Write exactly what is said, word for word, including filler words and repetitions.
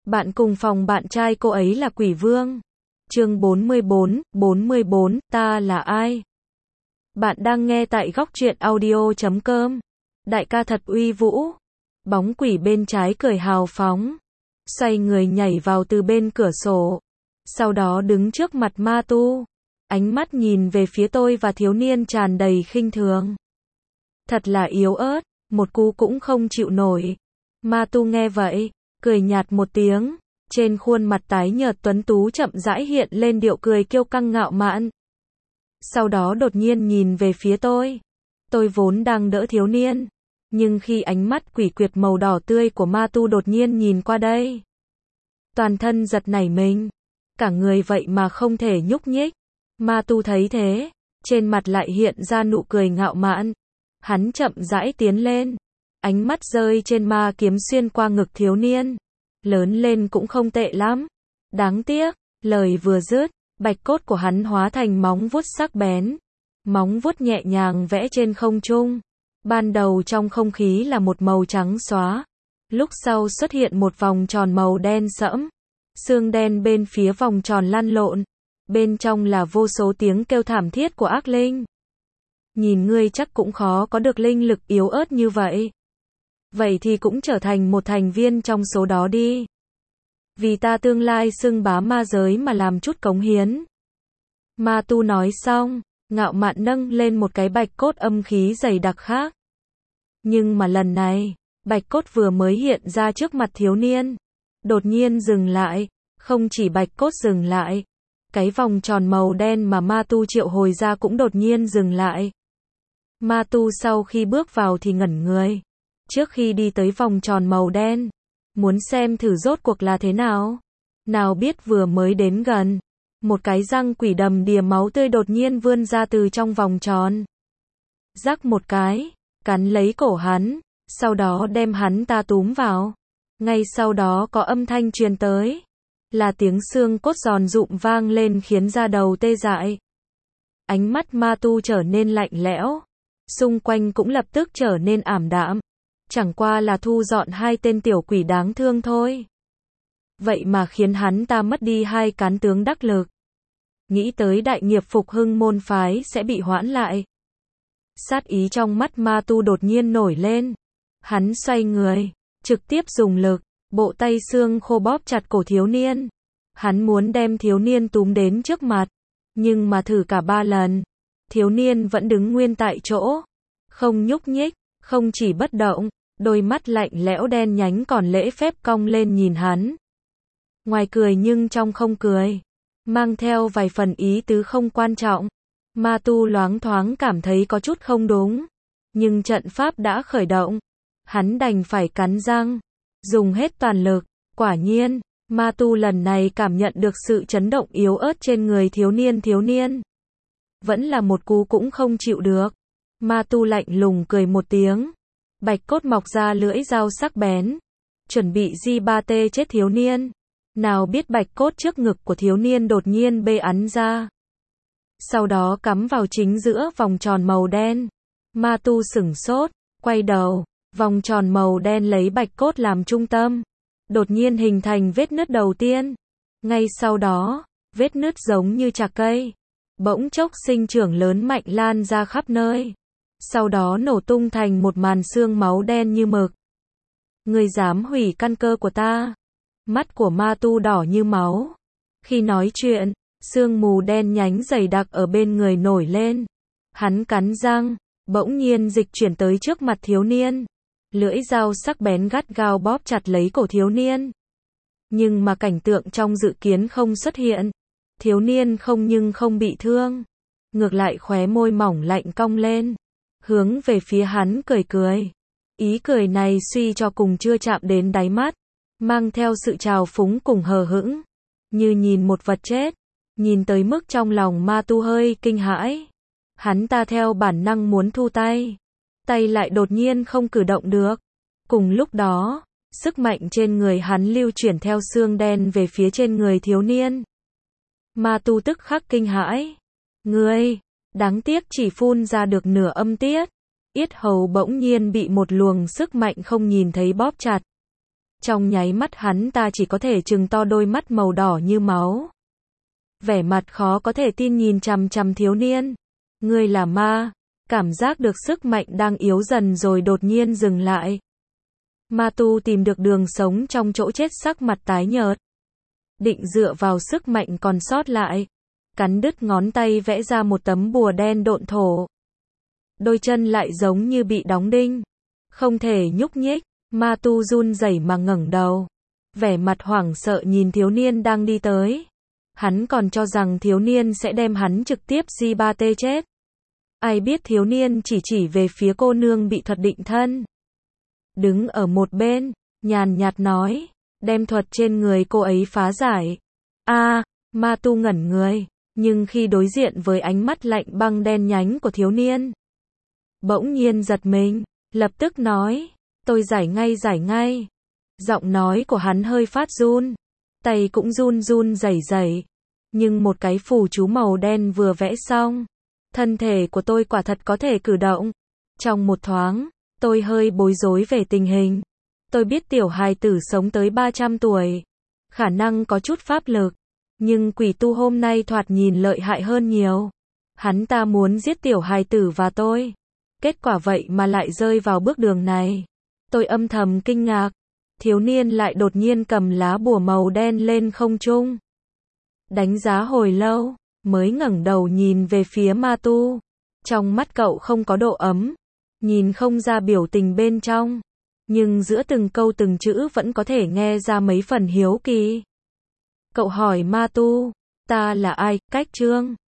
Bạn cùng phòng bạn trai cô ấy là quỷ vương. Chương bốn mươi bốn, bốn mươi bốn, ta là ai? Bạn đang nghe tại góc truyện audio chấm com. Đại ca thật uy vũ. Bóng quỷ bên trái cười hào phóng. Xoay người nhảy vào từ bên cửa sổ. Sau đó đứng trước mặt ma tu. Ánh mắt nhìn về phía tôi và thiếu niên tràn đầy khinh thường. Thật là yếu ớt, một cú cũng không chịu nổi. Ma tu nghe vậy, cười nhạt một tiếng. Trên khuôn mặt tái nhợt tuấn tú chậm rãi hiện lên điệu cười kiêu căng ngạo mạn. Sau đó đột nhiên nhìn về phía tôi. Tôi vốn đang đỡ thiếu niên. Nhưng khi ánh mắt quỷ quyệt màu đỏ tươi của ma tu đột nhiên nhìn qua đây. Toàn thân giật nảy mình. Cả người vậy mà không thể nhúc nhích. Ma tu thấy thế. Trên mặt lại hiện ra nụ cười ngạo mạn. Hắn chậm rãi tiến lên. Ánh mắt rơi trên ma kiếm xuyên qua ngực thiếu niên. Lớn lên cũng không tệ lắm. Đáng tiếc, lời vừa dứt, bạch cốt của hắn hóa thành móng vuốt sắc bén. Móng vuốt nhẹ nhàng vẽ trên không trung. Ban đầu trong không khí là một màu trắng xóa. Lúc sau xuất hiện một vòng tròn màu đen sẫm. Xương đen bên phía vòng tròn lăn lộn. Bên trong là vô số tiếng kêu thảm thiết của ác linh. Nhìn ngươi chắc cũng khó có được linh lực yếu ớt như vậy. Vậy thì cũng trở thành một thành viên trong số đó đi. Vì ta tương lai xưng bá ma giới mà làm chút cống hiến. Ma tu nói xong, ngạo mạn nâng lên một cái bạch cốt âm khí dày đặc khác. Nhưng mà lần này, bạch cốt vừa mới hiện ra trước mặt thiếu niên. Đột nhiên dừng lại, không chỉ bạch cốt dừng lại. Cái vòng tròn màu đen mà ma tu triệu hồi ra cũng đột nhiên dừng lại. Ma tu sau khi bước vào thì ngẩn người. Trước khi đi tới vòng tròn màu đen, muốn xem thử rốt cuộc là thế nào. Nào biết vừa mới đến gần, một cái răng quỷ đầm đìa máu tươi đột nhiên vươn ra từ trong vòng tròn. Rắc một cái, cắn lấy cổ hắn, sau đó đem hắn ta túm vào. Ngay sau đó có âm thanh truyền tới, là tiếng xương cốt giòn rụm vang lên khiến da đầu tê dại. Ánh mắt ma tu trở nên lạnh lẽo, xung quanh cũng lập tức trở nên ảm đạm. Chẳng qua là thu dọn hai tên tiểu quỷ đáng thương thôi. Vậy mà khiến hắn ta mất đi hai cán tướng đắc lực. Nghĩ tới đại nghiệp phục hưng môn phái sẽ bị hoãn lại. Sát ý trong mắt ma tu đột nhiên nổi lên. Hắn xoay người, trực tiếp dùng lực, bộ tay xương khô bóp chặt cổ thiếu niên. Hắn muốn đem thiếu niên túm đến trước mặt. Nhưng mà thử cả ba lần, thiếu niên vẫn đứng nguyên tại chỗ. Không nhúc nhích, không chỉ bất động. Đôi mắt lạnh lẽo đen nhánh còn lễ phép cong lên nhìn hắn. Ngoài cười nhưng trong không cười. Mang theo vài phần ý tứ không quan trọng. Ma tu loáng thoáng cảm thấy có chút không đúng. Nhưng trận pháp đã khởi động. Hắn đành phải cắn răng. Dùng hết toàn lực. Quả nhiên, ma tu lần này cảm nhận được sự chấn động yếu ớt trên người thiếu niên thiếu niên. Vẫn là một cú cũng không chịu được. Ma tu lạnh lùng cười một tiếng. Bạch cốt mọc ra lưỡi dao sắc bén. Chuẩn bị di ba tê chết thiếu niên. Nào biết bạch cốt trước ngực của thiếu niên đột nhiên bê ắn ra. Sau đó cắm vào chính giữa vòng tròn màu đen. Ma tu sửng sốt, quay đầu. Vòng tròn màu đen lấy bạch cốt làm trung tâm. Đột nhiên hình thành vết nứt đầu tiên. Ngay sau đó, vết nứt giống như chạc cây. Bỗng chốc sinh trưởng lớn mạnh lan ra khắp nơi. Sau đó nổ tung thành một màn xương máu đen như mực. Ngươi dám hủy căn cơ của ta. Mắt của ma tu đỏ như máu. Khi nói chuyện, sương mù đen nhánh dày đặc ở bên người nổi lên. Hắn cắn răng, bỗng nhiên dịch chuyển tới trước mặt thiếu niên. Lưỡi dao sắc bén gắt gao bóp chặt lấy cổ thiếu niên. Nhưng mà cảnh tượng trong dự kiến không xuất hiện. Thiếu niên không nhưng không bị thương. Ngược lại khóe môi mỏng lạnh cong lên. Hướng về phía hắn cười cười. Ý cười này suy cho cùng chưa chạm đến đáy mắt. Mang theo sự trào phúng cùng hờ hững. Như nhìn một vật chết. Nhìn tới mức trong lòng ma tu hơi kinh hãi. Hắn ta theo bản năng muốn thu tay. Tay lại đột nhiên không cử động được. Cùng lúc đó, sức mạnh trên người hắn lưu chuyển theo xương đen về phía trên người thiếu niên. Ma tu tức khắc kinh hãi. Ngươi! Đáng tiếc chỉ phun ra được nửa âm tiết. Yết hầu bỗng nhiên bị một luồng sức mạnh không nhìn thấy bóp chặt. Trong nháy mắt hắn ta chỉ có thể trừng to đôi mắt màu đỏ như máu. Vẻ mặt khó có thể tin nhìn chằm chằm thiếu niên. Ngươi là ma. Cảm giác được sức mạnh đang yếu dần rồi đột nhiên dừng lại. Ma tu tìm được đường sống trong chỗ chết, sắc mặt tái nhợt. Định dựa vào sức mạnh còn sót lại. Cắn đứt ngón tay vẽ ra một tấm bùa đen độn thổ. Đôi chân lại giống như bị đóng đinh. Không thể nhúc nhích. Ma tu run rẩy mà ngẩng đầu. Vẻ mặt hoảng sợ nhìn thiếu niên đang đi tới. Hắn còn cho rằng thiếu niên sẽ đem hắn trực tiếp gi ba tê chết. Ai biết thiếu niên chỉ chỉ về phía cô nương bị thuật định thân. Đứng ở một bên, nhàn nhạt nói, đem thuật trên người cô ấy phá giải. A, à, ma tu ngẩn người, nhưng khi đối diện với ánh mắt lạnh băng đen nhánh của thiếu niên, bỗng nhiên giật mình, lập tức nói, tôi giải ngay giải ngay. Giọng nói của hắn hơi phát run, tay cũng run run rẩy rẩy, nhưng một cái phù chú màu đen vừa vẽ xong, thân thể của tôi quả thật có thể cử động. Trong một thoáng, tôi hơi bối rối về tình hình. Tôi biết tiểu hài tử sống tới ba trăm tuổi, khả năng có chút pháp lực, nhưng quỷ tu hôm nay thoạt nhìn lợi hại hơn nhiều. Hắn ta muốn giết tiểu hài tử và tôi. Kết quả vậy mà lại rơi vào bước đường này. Tôi âm thầm kinh ngạc. Thiếu niên lại đột nhiên cầm lá bùa màu đen lên không trung. Đánh giá hồi lâu, mới ngẩng đầu nhìn về phía ma tu. Trong mắt cậu không có độ ấm, nhìn không ra biểu tình bên trong, nhưng giữa từng câu từng chữ vẫn có thể nghe ra mấy phần hiếu kỳ. Cậu hỏi ma tu, ta là ai, cách chương